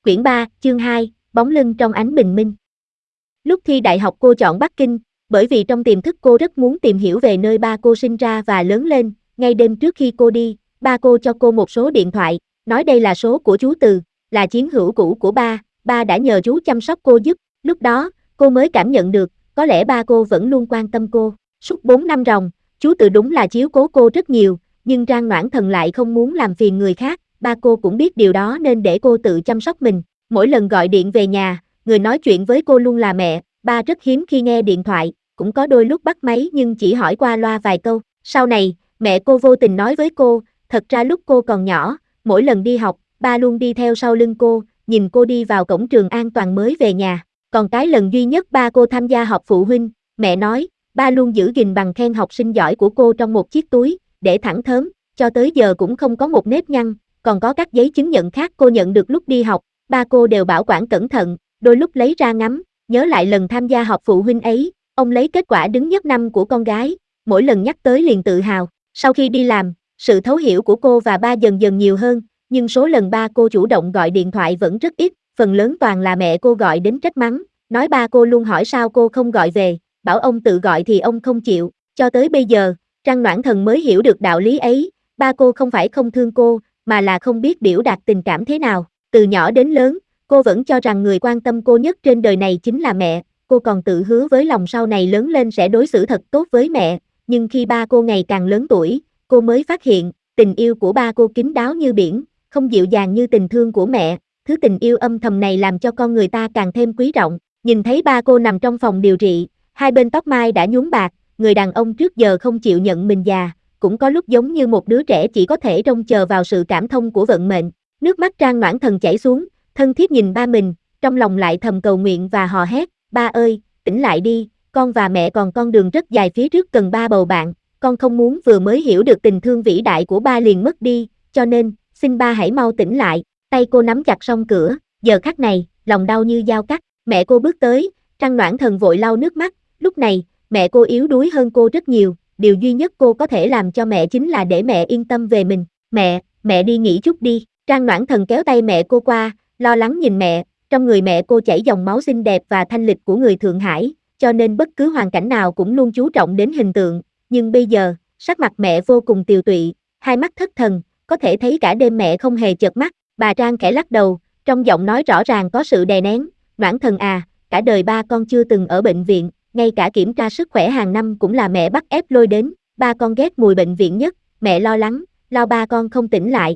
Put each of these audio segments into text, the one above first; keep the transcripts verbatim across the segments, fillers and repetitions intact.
Quyển ba, chương hai, bóng lưng trong ánh bình minh. Lúc thi đại học cô chọn Bắc Kinh, bởi vì trong tiềm thức cô rất muốn tìm hiểu về nơi ba cô sinh ra và lớn lên. Ngay đêm trước khi cô đi, ba cô cho cô một số điện thoại, nói đây là số của chú Từ, là chiến hữu cũ của ba, ba đã nhờ chú chăm sóc cô giúp. Lúc đó, cô mới cảm nhận được, có lẽ ba cô vẫn luôn quan tâm cô. Suốt bốn năm ròng, chú Từ đúng là chiếu cố cô rất nhiều, nhưng Trang Noãn Thần lại không muốn làm phiền người khác. Ba cô cũng biết điều đó nên để cô tự chăm sóc mình. Mỗi lần gọi điện về nhà, người nói chuyện với cô luôn là mẹ. Ba rất hiếm khi nghe điện thoại, cũng có đôi lúc bắt máy nhưng chỉ hỏi qua loa vài câu. Sau này, mẹ cô vô tình nói với cô, thật ra lúc cô còn nhỏ, mỗi lần đi học, ba luôn đi theo sau lưng cô, nhìn cô đi vào cổng trường an toàn mới về nhà. Còn cái lần duy nhất ba cô tham gia họp phụ huynh, mẹ nói, ba luôn giữ gìn bằng khen học sinh giỏi của cô trong một chiếc túi, để thẳng thớm, cho tới giờ cũng không có một nếp nhăn, còn có các giấy chứng nhận khác cô nhận được lúc đi học, ba cô đều bảo quản cẩn thận, đôi lúc lấy ra ngắm, nhớ lại lần tham gia họp phụ huynh ấy, ông lấy kết quả đứng nhất năm của con gái, mỗi lần nhắc tới liền tự hào. Sau khi đi làm, sự thấu hiểu của cô và ba dần dần nhiều hơn, nhưng số lần ba cô chủ động gọi điện thoại vẫn rất ít, phần lớn toàn là mẹ cô gọi đến trách mắng, nói ba cô luôn hỏi sao cô không gọi về, bảo ông tự gọi thì ông không chịu, cho tới bây giờ, Trang Noãn Thần mới hiểu được đạo lý ấy, ba cô không phải không thương cô, mà là không biết biểu đạt tình cảm thế nào. Từ nhỏ đến lớn, cô vẫn cho rằng người quan tâm cô nhất trên đời này chính là mẹ, cô còn tự hứa với lòng sau này lớn lên sẽ đối xử thật tốt với mẹ, nhưng khi ba cô ngày càng lớn tuổi, cô mới phát hiện, tình yêu của ba cô kín đáo như biển, không dịu dàng như tình thương của mẹ, thứ tình yêu âm thầm này làm cho con người ta càng thêm quý trọng. Nhìn thấy ba cô nằm trong phòng điều trị, hai bên tóc mai đã nhuốm bạc, người đàn ông trước giờ không chịu nhận mình già, cũng có lúc giống như một đứa trẻ chỉ có thể trông chờ vào sự cảm thông của vận mệnh. Nước mắt Trang Noãn Thần chảy xuống, thân thiết nhìn ba mình, trong lòng lại thầm cầu nguyện và hò hét, ba ơi, tỉnh lại đi, con và mẹ còn con đường rất dài phía trước cần ba bầu bạn, con không muốn vừa mới hiểu được tình thương vĩ đại của ba liền mất đi, cho nên, xin ba hãy mau tỉnh lại. Tay cô nắm chặt song cửa, giờ khắc này, lòng đau như dao cắt, mẹ cô bước tới, Trang Noãn Thần vội lau nước mắt, lúc này, mẹ cô yếu đuối hơn cô rất nhiều, điều duy nhất cô có thể làm cho mẹ chính là để mẹ yên tâm về mình. Mẹ, mẹ đi nghỉ chút đi. Trang Noãn Thần kéo tay mẹ cô qua, lo lắng nhìn mẹ, trong người mẹ cô chảy dòng máu xinh đẹp và thanh lịch của người Thượng Hải, cho nên bất cứ hoàn cảnh nào cũng luôn chú trọng đến hình tượng, nhưng bây giờ, sắc mặt mẹ vô cùng tiều tụy, hai mắt thất thần, có thể thấy cả đêm mẹ không hề chợp mắt. Bà Trang khẽ lắc đầu, trong giọng nói rõ ràng có sự đè nén, Noãn Thần à, cả đời ba con chưa từng ở bệnh viện, ngay cả kiểm tra sức khỏe hàng năm cũng là mẹ bắt ép lôi đến, ba con ghét mùi bệnh viện nhất, mẹ lo lắng, lo ba con không tỉnh lại.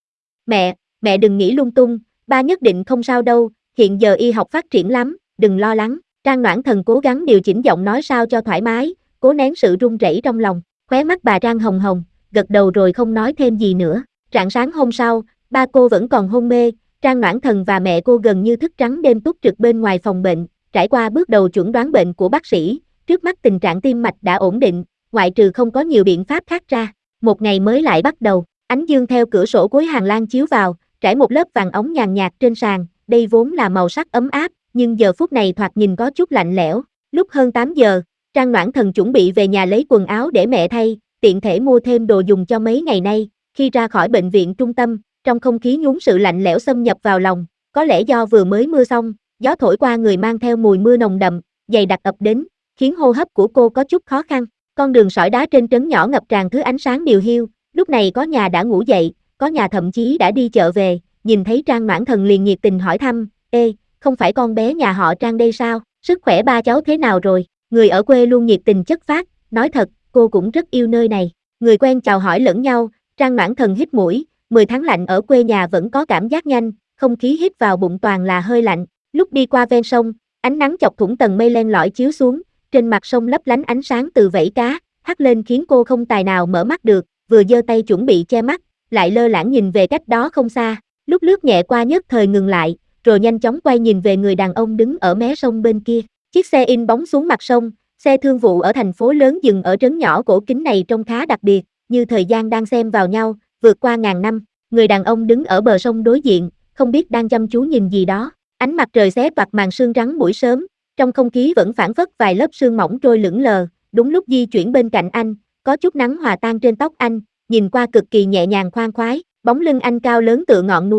Mẹ, mẹ đừng nghĩ lung tung, ba nhất định không sao đâu, hiện giờ y học phát triển lắm, đừng lo lắng. Trang Noãn Thần cố gắng điều chỉnh giọng nói sao cho thoải mái, cố nén sự run rẩy trong lòng, khóe mắt bà Trang hồng hồng, gật đầu rồi không nói thêm gì nữa. Rạng sáng hôm sau, ba cô vẫn còn hôn mê, Trang Noãn Thần và mẹ cô gần như thức trắng đêm túc trực bên ngoài phòng bệnh, trải qua bước đầu chuẩn đoán bệnh của bác sĩ, trước mắt tình trạng tim mạch đã ổn định, ngoại trừ không có nhiều biện pháp khác ra. Một ngày mới lại bắt đầu, ánh dương theo cửa sổ cuối hành lang chiếu vào, trải một lớp vàng óng nhàn nhạt trên sàn, đây vốn là màu sắc ấm áp, nhưng giờ phút này thoạt nhìn có chút lạnh lẽo. Lúc hơn tám giờ, Trang Noãn Thần chuẩn bị về nhà lấy quần áo để mẹ thay, tiện thể mua thêm đồ dùng cho mấy ngày nay. Khi ra khỏi bệnh viện trung tâm, trong không khí nhún sự lạnh lẽo xâm nhập vào lòng, có lẽ do vừa mới mưa xong, gió thổi qua người mang theo mùi mưa nồng đậm, dày đặc ập đến, khiến hô hấp của cô có chút khó khăn. Con đường sỏi đá trên trấn nhỏ ngập tràn thứ ánh sáng điều hiu, lúc này có nhà đã ngủ dậy, có nhà thậm chí đã đi chợ về, nhìn thấy Trang Noãn Thần liền nhiệt tình hỏi thăm, ê, không phải con bé nhà họ Trang đây sao, sức khỏe ba cháu thế nào rồi? Người ở quê luôn nhiệt tình chất phác, nói thật, cô cũng rất yêu nơi này. Người quen chào hỏi lẫn nhau, Trang Noãn Thần hít mũi, mười tháng lạnh ở quê nhà vẫn có cảm giác nhanh, không khí hít vào bụng toàn là hơi lạnh. Lúc đi qua ven sông, ánh nắng chọc thủng tầng mây len lỏi chiếu xuống, trên mặt sông lấp lánh ánh sáng từ vẫy cá, hắt lên khiến cô không tài nào mở mắt được, vừa giơ tay chuẩn bị che mắt, lại lơ đãng nhìn về cách đó không xa, lúc lướt nhẹ qua nhất thời ngừng lại, rồi nhanh chóng quay nhìn về người đàn ông đứng ở mé sông bên kia. Chiếc xe in bóng xuống mặt sông, xe thương vụ ở thành phố lớn dừng ở trấn nhỏ cổ kính này trông khá đặc biệt, như thời gian đang xen vào nhau, vượt qua ngàn năm. Người đàn ông đứng ở bờ sông đối diện, không biết đang chăm chú nhìn gì đó. Ánh mặt trời xé toạc màn sương trắng buổi sớm, trong không khí vẫn phảng phất vài lớp sương mỏng trôi lững lờ. Đúng lúc di chuyển bên cạnh anh, có chút nắng hòa tan trên tóc anh, nhìn qua cực kỳ nhẹ nhàng khoan khoái. Bóng lưng anh cao lớn tựa ngọn núi,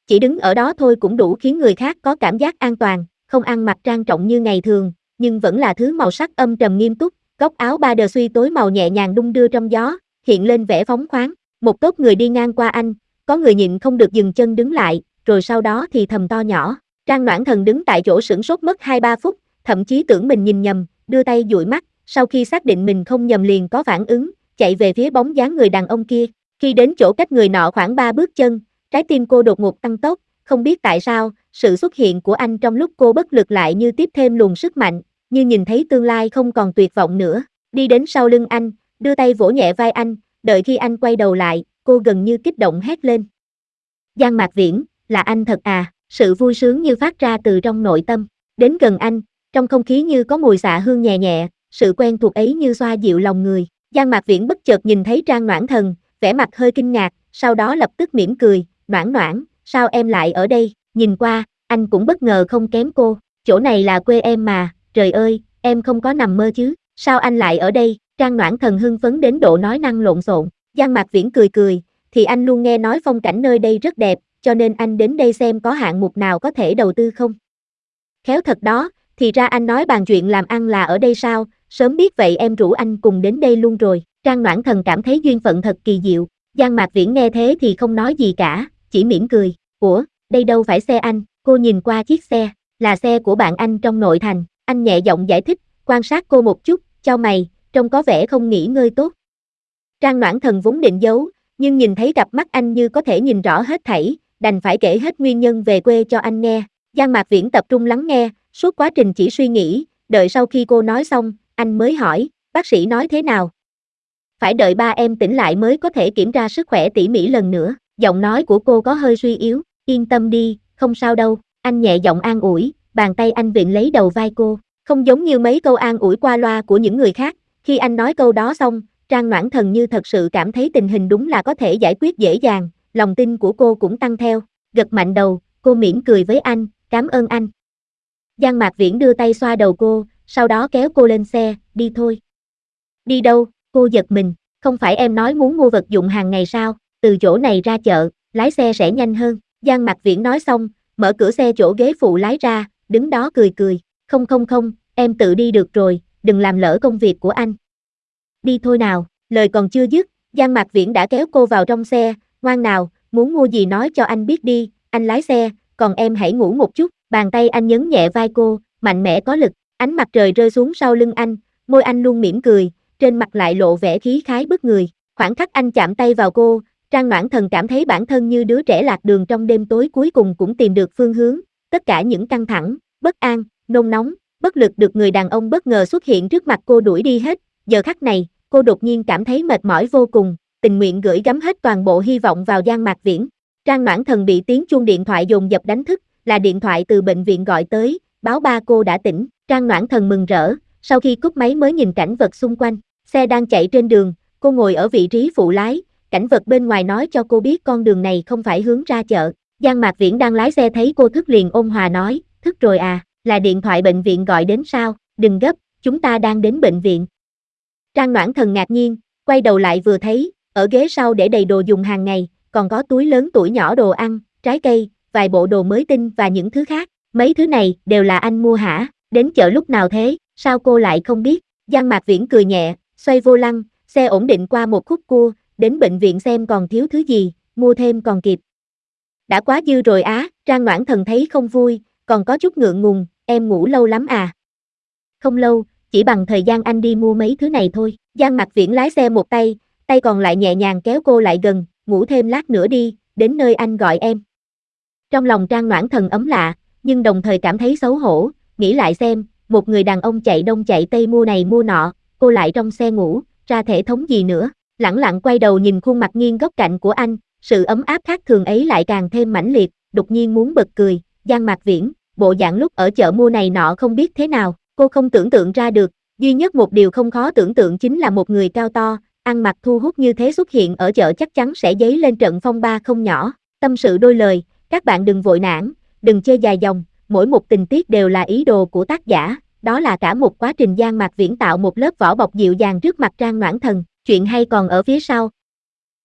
chỉ đứng ở đó thôi cũng đủ khiến người khác có cảm giác an toàn, không ăn mặc trang trọng như ngày thường, nhưng vẫn là thứ màu sắc âm trầm nghiêm túc, góc áo ba đờ suy tối màu nhẹ nhàng đung đưa trong gió, hiện lên vẻ phóng khoáng. Một tốt người đi ngang qua anh, có người nhịn không được dừng chân đứng lại, rồi sau đó thì thầm to nhỏ. Trang Noãn Thần đứng tại chỗ sửng sốt mất hai ba phút, thậm chí tưởng mình nhìn nhầm, đưa tay dụi mắt, sau khi xác định mình không nhầm liền có phản ứng, chạy về phía bóng dáng người đàn ông kia. Khi đến chỗ cách người nọ khoảng ba bước chân, trái tim cô đột ngột tăng tốc, không biết tại sao, sự xuất hiện của anh trong lúc cô bất lực lại như tiếp thêm luồng sức mạnh, như nhìn thấy tương lai không còn tuyệt vọng nữa. Đi đến sau lưng anh, đưa tay vỗ nhẹ vai anh, đợi khi anh quay đầu lại, cô gần như kích động hét lên. Giang Mạc Viễn, là anh thật à? Sự vui sướng như phát ra từ trong nội tâm. Đến gần anh, trong không khí như có mùi xạ hương nhẹ nhẹ, sự quen thuộc ấy như xoa dịu lòng người. Giang Mạc Viễn bất chợt nhìn thấy Trang Noãn Thần, vẻ mặt hơi kinh ngạc, sau đó lập tức mỉm cười, Noãn Noãn, sao em lại ở đây? Nhìn qua, anh cũng bất ngờ không kém cô, chỗ này là quê em mà, trời ơi, em không có nằm mơ chứ, sao anh lại ở đây? Trang Noãn Thần hưng phấn đến độ nói năng lộn xộn. Giang Mạc Viễn cười cười, thì anh luôn nghe nói phong cảnh nơi đây rất đẹp, cho nên anh đến đây xem có hạng mục nào có thể đầu tư không. Khéo thật đó, thì ra anh nói bàn chuyện làm ăn là ở đây sao, sớm biết vậy em rủ anh cùng đến đây luôn rồi. Trang Noãn Thần cảm thấy duyên phận thật kỳ diệu. Giang Mạc Viễn nghe thế thì không nói gì cả, chỉ mỉm cười. Ủa, đây đâu phải xe anh? Cô nhìn qua chiếc xe, là xe của bạn anh trong nội thành. Anh nhẹ giọng giải thích, quan sát cô một chút, chau mày, trông có vẻ không nghỉ ngơi tốt. Trang Noãn Thần vốn định giấu, nhưng nhìn thấy cặp mắt anh như có thể nhìn rõ hết thảy, đành phải kể hết nguyên nhân về quê cho anh nghe. Giang Mạc Viễn tập trung lắng nghe, suốt quá trình chỉ suy nghĩ, đợi sau khi cô nói xong, anh mới hỏi, bác sĩ nói thế nào? Phải đợi ba em tỉnh lại mới có thể kiểm tra sức khỏe tỉ mỉ lần nữa. Giọng nói của cô có hơi suy yếu, yên tâm đi, không sao đâu. Anh nhẹ giọng an ủi, bàn tay anh vịn lấy đầu vai cô, không giống như mấy câu an ủi qua loa của những người khác. Khi anh nói câu đó xong, Trang Noãn Thần như thật sự cảm thấy tình hình đúng là có thể giải quyết dễ dàng, lòng tin của cô cũng tăng theo, gật mạnh đầu, cô mỉm cười với anh, cảm ơn anh. Giang Mạc Viễn đưa tay xoa đầu cô, sau đó kéo cô lên xe, đi thôi. Đi đâu? Cô giật mình, không phải em nói muốn mua vật dụng hàng ngày sao, từ chỗ này ra chợ, lái xe sẽ nhanh hơn. Giang Mạc Viễn nói xong, mở cửa xe chỗ ghế phụ lái ra, đứng đó cười cười, không không không, em tự đi được rồi, đừng làm lỡ công việc của anh. Đi thôi nào, lời còn chưa dứt, Giang Mạc Viễn đã kéo cô vào trong xe, ngoan nào, muốn mua gì nói cho anh biết đi, anh lái xe, còn em hãy ngủ một chút. Bàn tay anh nhấn nhẹ vai cô, mạnh mẽ có lực, ánh mặt trời rơi xuống sau lưng anh, môi anh luôn mỉm cười, trên mặt lại lộ vẻ khí khái bức người. Khoảng khắc anh chạm tay vào cô, Trang Noãn Thần cảm thấy bản thân như đứa trẻ lạc đường trong đêm tối cuối cùng cũng tìm được phương hướng, tất cả những căng thẳng, bất an, nôn nóng, bất lực được người đàn ông bất ngờ xuất hiện trước mặt cô đuổi đi hết. Giờ khắc này, cô đột nhiên cảm thấy mệt mỏi vô cùng, tình nguyện gửi gắm hết toàn bộ hy vọng vào Giang Mạc Viễn. Trang Noãn Thần bị tiếng chuông điện thoại dồn dập đánh thức, là điện thoại từ bệnh viện gọi tới, báo ba cô đã tỉnh. Trang Noãn Thần mừng rỡ, sau khi cúp máy mới nhìn cảnh vật xung quanh, xe đang chạy trên đường, cô ngồi ở vị trí phụ lái, cảnh vật bên ngoài nói cho cô biết con đường này không phải hướng ra chợ. Giang Mạc Viễn đang lái xe thấy cô thức liền ôn hòa nói, thức rồi à, là điện thoại bệnh viện gọi đến sao, đừng gấp, chúng ta đang đến bệnh viện. Trang Noãn Thần ngạc nhiên, quay đầu lại vừa thấy, ở ghế sau để đầy đồ dùng hàng ngày, còn có túi lớn tuổi nhỏ đồ ăn, trái cây, vài bộ đồ mới tinh và những thứ khác. Mấy thứ này đều là anh mua hả? Đến chợ lúc nào thế? Sao cô lại không biết? Giang Mạc Viễn cười nhẹ, xoay vô lăng, xe ổn định qua một khúc cua, đến bệnh viện xem còn thiếu thứ gì, mua thêm còn kịp. Đã quá dư rồi á, Trang Noãn Thần thấy không vui, còn có chút ngượng ngùng, em ngủ lâu lắm à? Không lâu, chỉ bằng thời gian anh đi mua mấy thứ này thôi. Giang Mạc Viễn lái xe một tay, tay còn lại nhẹ nhàng kéo cô lại gần, ngủ thêm lát nữa đi, đến nơi anh gọi em. Trong lòng Trang Noãn Thần ấm lạ, nhưng đồng thời cảm thấy xấu hổ, nghĩ lại xem, một người đàn ông chạy đông chạy tây mua này mua nọ, cô lại trong xe ngủ, ra thể thống gì nữa. Lẳng lặng quay đầu nhìn khuôn mặt nghiêng góc cạnh của anh, sự ấm áp khác thường ấy lại càng thêm mãnh liệt, đột nhiên muốn bật cười. Giang Mạc Viễn, bộ dạng lúc ở chợ mua này nọ không biết thế nào, cô không tưởng tượng ra được, duy nhất một điều không khó tưởng tượng chính là một người cao to, ăn mặc thu hút như thế xuất hiện ở chợ chắc chắn sẽ dấy lên trận phong ba không nhỏ. Tâm sự đôi lời, các bạn đừng vội nản, đừng chê dài dòng, mỗi một tình tiết đều là ý đồ của tác giả, đó là cả một quá trình. Giang Mạc Viễn tạo một lớp vỏ bọc dịu dàng trước mặt Trang Noãn Thần, chuyện hay còn ở phía sau.